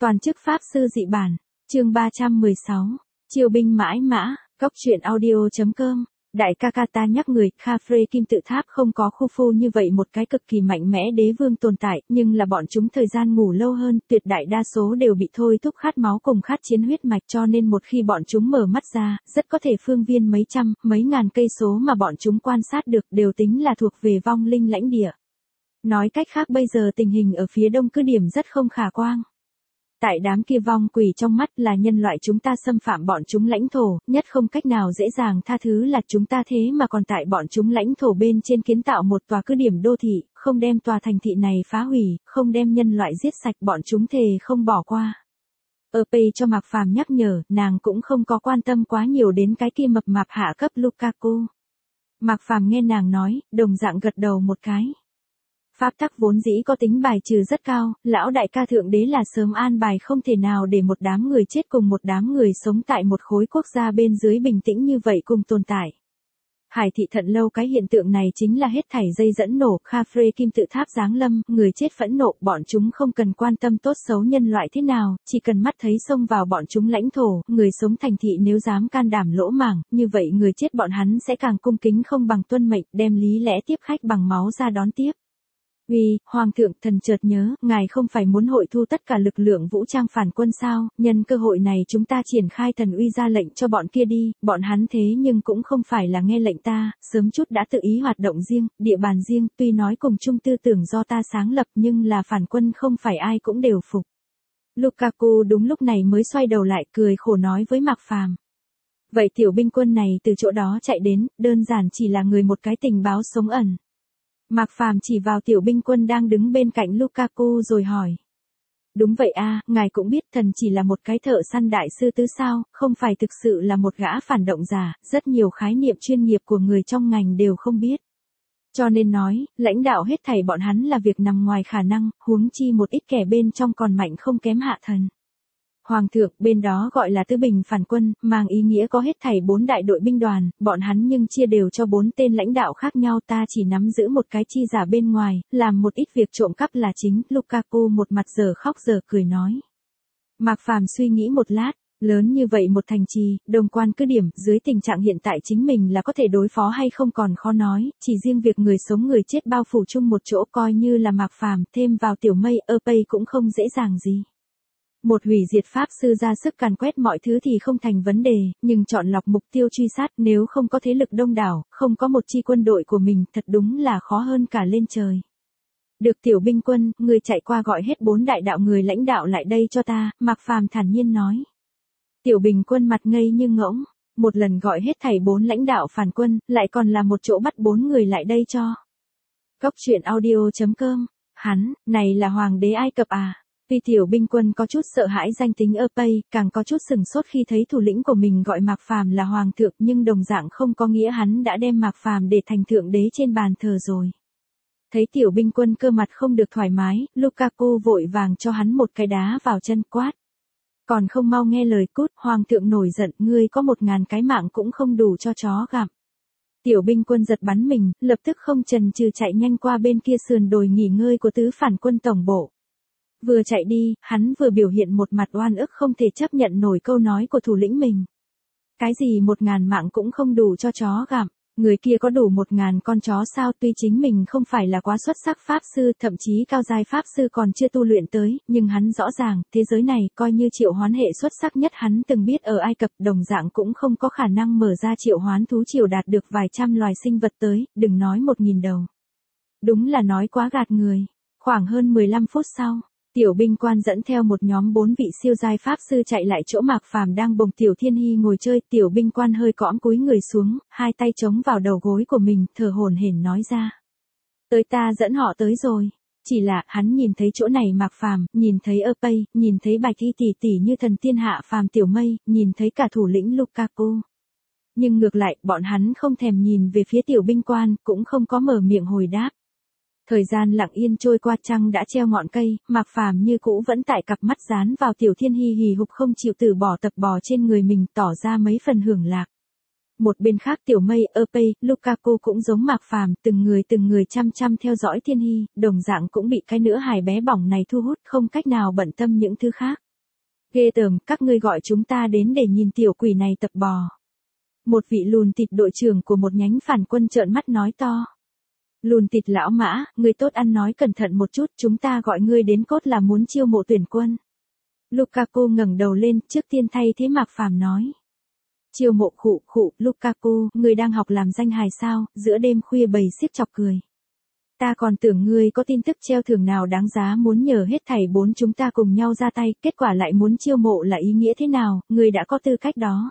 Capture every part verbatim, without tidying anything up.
Toàn chức pháp sư dị bản, chương ba trăm mười sáu, chiêu binh mãi mã, góc truyện audio chấm com. Đại ca ca ta nhắc người, Khafre kim tự tháp không có Khufu như vậy một cái cực kỳ mạnh mẽ đế vương tồn tại, nhưng là bọn chúng thời gian ngủ lâu hơn, tuyệt đại đa số đều bị thôi thúc khát máu cùng khát chiến huyết mạch, cho nên một khi bọn chúng mở mắt ra, rất có thể phương viên mấy trăm, mấy ngàn cây số mà bọn chúng quan sát được đều tính là thuộc về vong linh lãnh địa. Nói cách khác bây giờ tình hình ở phía đông cứ điểm rất không khả quan. Tại đám kia vong quỷ trong mắt là nhân loại chúng ta xâm phạm bọn chúng lãnh thổ, nhất không cách nào dễ dàng tha thứ là chúng ta thế mà còn tại bọn chúng lãnh thổ bên trên kiến tạo một tòa cứ điểm đô thị, không đem tòa thành thị này phá hủy, không đem nhân loại giết sạch, bọn chúng thề không bỏ qua. Ở Pay cho Mạc Phàm nhắc nhở, nàng cũng không có quan tâm quá nhiều đến cái kia mập mạp hạ cấp Lukaku. Mạc Phàm nghe nàng nói, đồng dạng gật đầu một cái. Pháp tắc vốn dĩ có tính bài trừ rất cao, lão đại ca thượng đế là sớm an bài không thể nào để một đám người chết cùng một đám người sống tại một khối quốc gia bên dưới bình tĩnh như vậy cùng tồn tại. Hải thị thận lâu cái hiện tượng này chính là hết thảy dây dẫn nổ, Khafre kim tự tháp giáng lâm, người chết phẫn nộ, bọn chúng không cần quan tâm tốt xấu nhân loại thế nào, chỉ cần mắt thấy xông vào bọn chúng lãnh thổ, người sống thành thị nếu dám can đảm lỗ mảng, như vậy người chết bọn hắn sẽ càng cung kính không bằng tuân mệnh, đem lý lẽ tiếp khách bằng máu ra đón tiếp. Uy, Hoàng thượng, thần chợt nhớ, ngài không phải muốn hội thu tất cả lực lượng vũ trang phản quân sao, nhân cơ hội này chúng ta triển khai thần uy ra lệnh cho bọn kia đi, bọn hắn thế nhưng cũng không phải là nghe lệnh ta, sớm chút đã tự ý hoạt động riêng, địa bàn riêng, tuy nói cùng chung tư tưởng do ta sáng lập nhưng là phản quân không phải ai cũng đều phục. Lukaku đúng lúc này mới xoay đầu lại cười khổ nói với Mạc Phàm. Vậy tiểu binh quân này từ chỗ đó chạy đến, đơn giản chỉ là người một cái tình báo sống ẩn. Mạc Phàm chỉ vào tiểu binh quân đang đứng bên cạnh Lukaku rồi hỏi. Đúng vậy a, ngài cũng biết thần chỉ là một cái thợ săn đại sư tứ sao, không phải thực sự là một gã phản động giả, rất nhiều khái niệm chuyên nghiệp của người trong ngành đều không biết. Cho nên nói, lãnh đạo hết thảy bọn hắn là việc nằm ngoài khả năng, huống chi một ít kẻ bên trong còn mạnh không kém hạ thần. Hoàng thượng, bên đó gọi là tứ bình phản quân, mang ý nghĩa có hết thảy bốn đại đội binh đoàn, bọn hắn nhưng chia đều cho bốn tên lãnh đạo khác nhau, ta chỉ nắm giữ một cái chi giả bên ngoài, làm một ít việc trộm cắp là chính. Lukaku một mặt giờ khóc giờ cười nói. Mạc Phàm suy nghĩ một lát, lớn như vậy một thành trì, đồng quan cứ điểm, dưới tình trạng hiện tại chính mình là có thể đối phó hay không còn khó nói, chỉ riêng việc người sống người chết bao phủ chung một chỗ coi như là Mạc Phàm thêm vào tiểu mây ở Pay cũng không dễ dàng gì. Một hủy diệt pháp sư ra sức càn quét mọi thứ thì không thành vấn đề, nhưng chọn lọc mục tiêu truy sát nếu không có thế lực đông đảo, không có một chi quân đội của mình thật đúng là khó hơn cả lên trời. Được tiểu binh quân, người chạy qua gọi hết bốn đại đạo người lãnh đạo lại đây cho ta, Mạc Phàm thản nhiên nói. Tiểu binh quân mặt ngây như ngỗng, một lần gọi hết thảy bốn lãnh đạo phản quân, lại còn là một chỗ bắt bốn người lại đây cho. Góc truyện audio chấm com, hắn, này là hoàng đế Ai Cập à? Tuy tiểu binh quân có chút sợ hãi danh tính ở Pay, càng có chút sừng sốt khi thấy thủ lĩnh của mình gọi Mạc Phàm là hoàng thượng, nhưng đồng dạng không có nghĩa hắn đã đem Mạc Phàm để thành thượng đế trên bàn thờ rồi. Thấy tiểu binh quân cơ mặt không được thoải mái, Lukaku vội vàng cho hắn một cái đá vào chân quát. Còn không mau nghe lời cút, hoàng thượng nổi giận, ngươi có một ngàn cái mạng cũng không đủ cho chó gặm. Tiểu binh quân giật bắn mình, lập tức không chần chừ chạy nhanh qua bên kia sườn đồi nghỉ ngơi của tứ phản quân tổng bộ. Vừa chạy đi, hắn vừa biểu hiện một mặt oan ức không thể chấp nhận nổi câu nói của thủ lĩnh mình. Cái gì một ngàn mạng cũng không đủ cho chó gặm, người kia có đủ một ngàn con chó sao? Tuy chính mình không phải là quá xuất sắc pháp sư, thậm chí cao giai pháp sư còn chưa tu luyện tới, nhưng hắn rõ ràng, thế giới này coi như triệu hoán hệ xuất sắc nhất hắn từng biết ở Ai Cập đồng dạng cũng không có khả năng mở ra triệu hoán thú triều đạt được vài trăm loài sinh vật tới, đừng nói một nghìn đầu. Đúng là nói quá gạt người. Khoảng hơn mười lăm phút sau. Tiểu binh quan dẫn theo một nhóm bốn vị siêu giai pháp sư chạy lại chỗ Mạc Phàm đang bồng Tiểu Thiên Hy ngồi chơi, tiểu binh quan hơi cõm cúi người xuống, hai tay chống vào đầu gối của mình, thở hổn hển nói ra. Tới ta dẫn họ tới rồi. Chỉ là, hắn nhìn thấy chỗ này Mạc Phàm, nhìn thấy ở Pay, nhìn thấy Bạch Y tỷ tỷ như thần tiên hạ phàm tiểu mây, nhìn thấy cả thủ lĩnh Lukaku. Nhưng ngược lại, bọn hắn không thèm nhìn về phía tiểu binh quan, cũng không có mở miệng hồi đáp. Thời gian lặng yên trôi qua, trăng đã treo ngọn cây, Mạc Phàm như cũ vẫn tại cặp mắt dán vào Tiểu Thiên Hy hì hục không chịu từ bỏ tập bò trên người mình, tỏ ra mấy phần hưởng lạc. Một bên khác tiểu mây, ở Pay, Lukaku cũng giống Mạc Phàm, từng người từng người chăm chăm theo dõi Thiên Hy, đồng dạng cũng bị cái nữa hài bé bỏng này thu hút, không cách nào bận tâm những thứ khác. Ghê tởm, các ngươi gọi chúng ta đến để nhìn tiểu quỷ này tập bò. Một vị lùn thịt đội trưởng của một nhánh phản quân trợn mắt nói to. Lùn thịt lão Mã, ngươi tốt ăn nói cẩn thận một chút, chúng ta gọi ngươi đến cốt là muốn chiêu mộ tuyển quân. Lukaku ngẩng đầu lên, trước tiên thay thế Mạc Phàm nói. Chiêu mộ khụ khụ, Lukaku, ngươi đang học làm danh hài sao, giữa đêm khuya bầy xiếc chọc cười. Ta còn tưởng ngươi có tin tức treo thưởng nào đáng giá muốn nhờ hết thảy bốn chúng ta cùng nhau ra tay, kết quả lại muốn chiêu mộ là ý nghĩa thế nào, ngươi đã có tư cách đó.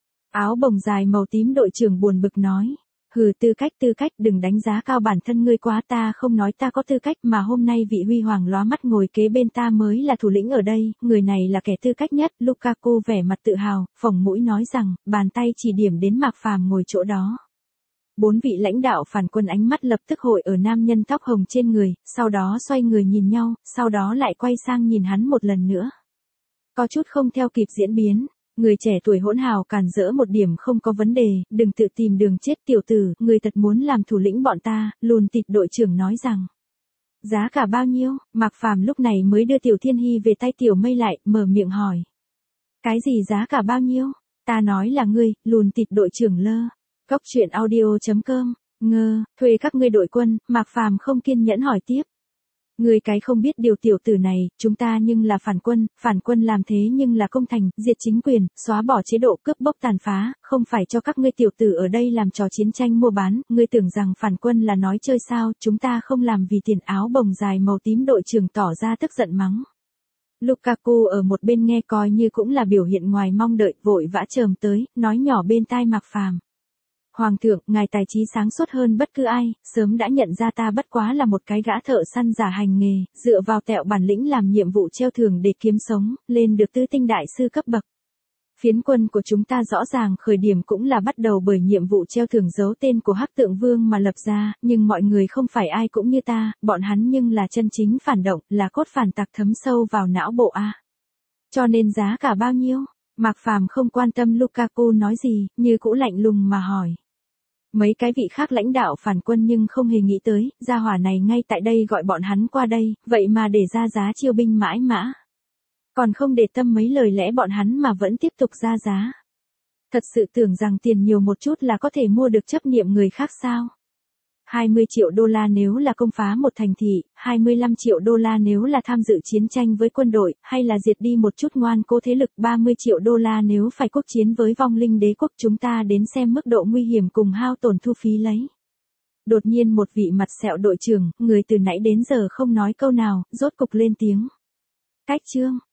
Áo bồng dài màu tím đội trưởng buồn bực nói. Hừ, tư cách tư cách, đừng đánh giá cao bản thân ngươi quá, ta không nói ta có tư cách mà hôm nay vị huy hoàng lóa mắt ngồi kế bên ta mới là thủ lĩnh ở đây, người này là kẻ tư cách nhất. Lukaku vẻ mặt tự hào, phồng mũi nói rằng, bàn tay chỉ điểm đến Mạc Phàm ngồi chỗ đó. Bốn vị lãnh đạo phản quân ánh mắt lập tức hội ở nam nhân tóc hồng trên người, sau đó xoay người nhìn nhau, sau đó lại quay sang nhìn hắn một lần nữa. Có chút không theo kịp diễn biến. Người trẻ tuổi hỗn hào càn rỡ một điểm không có vấn đề, đừng tự tìm đường chết tiểu tử, người thật muốn làm thủ lĩnh bọn ta, lùn thịt đội trưởng nói rằng. Giá cả bao nhiêu, Mạc Phàm lúc này mới đưa tiểu thiên hy về tay tiểu mây lại, mở miệng hỏi. Cái gì giá cả bao nhiêu, ta nói là ngươi, lùn thịt đội trưởng lơ. Cốc truyện audio chấm com, ngơ, thuê các ngươi đội quân, Mạc Phàm không kiên nhẫn hỏi tiếp. Người cái không biết điều tiểu tử này, chúng ta nhưng là phản quân, phản quân làm thế nhưng là công thành, diệt chính quyền, xóa bỏ chế độ cướp bóc tàn phá, không phải cho các ngươi tiểu tử ở đây làm trò chiến tranh mua bán, ngươi tưởng rằng phản quân là nói chơi sao, chúng ta không làm vì tiền. Áo bồng dài màu tím đội trưởng tỏ ra tức giận mắng. Lukaku ở một bên nghe coi như cũng là biểu hiện ngoài mong đợi, vội vã chồm tới, nói nhỏ bên tai Mạc Phàm. Hoàng thượng, ngài tài trí sáng suốt hơn bất cứ ai, sớm đã nhận ra ta bất quá là một cái gã thợ săn giả hành nghề, dựa vào tẹo bản lĩnh làm nhiệm vụ treo thưởng để kiếm sống, lên được tứ tinh đại sư cấp bậc. Phiến quân của chúng ta rõ ràng khởi điểm cũng là bắt đầu bởi nhiệm vụ treo thưởng giấu tên của Hắc Tượng Vương mà lập ra, nhưng mọi người không phải ai cũng như ta, bọn hắn nhưng là chân chính phản động, là cốt phản tặc thấm sâu vào não bộ a. Cho nên giá cả bao nhiêu? Mạc Phàm không quan tâm Lukaku nói gì, như cũ lạnh lùng mà hỏi. Mấy cái vị khác lãnh đạo phản quân nhưng không hề nghĩ tới, gia hỏa này ngay tại đây gọi bọn hắn qua đây, vậy mà để ra giá chiêu binh mãi mã. Còn không để tâm mấy lời lẽ bọn hắn mà vẫn tiếp tục ra giá. Thật sự tưởng rằng tiền nhiều một chút là có thể mua được chấp niệm người khác sao? hai mươi triệu đô la nếu là công phá một thành thị, hai mươi lăm triệu đô la nếu là tham dự chiến tranh với quân đội, hay là diệt đi một chút ngoan cố thế lực, ba mươi triệu đô la nếu phải quốc chiến với vong linh đế quốc. Chúng ta đến xem mức độ nguy hiểm cùng hao tổn thu phí lấy. Đột nhiên một vị mặt sẹo đội trưởng, người từ nãy đến giờ không nói câu nào, rốt cục lên tiếng. Cách chương,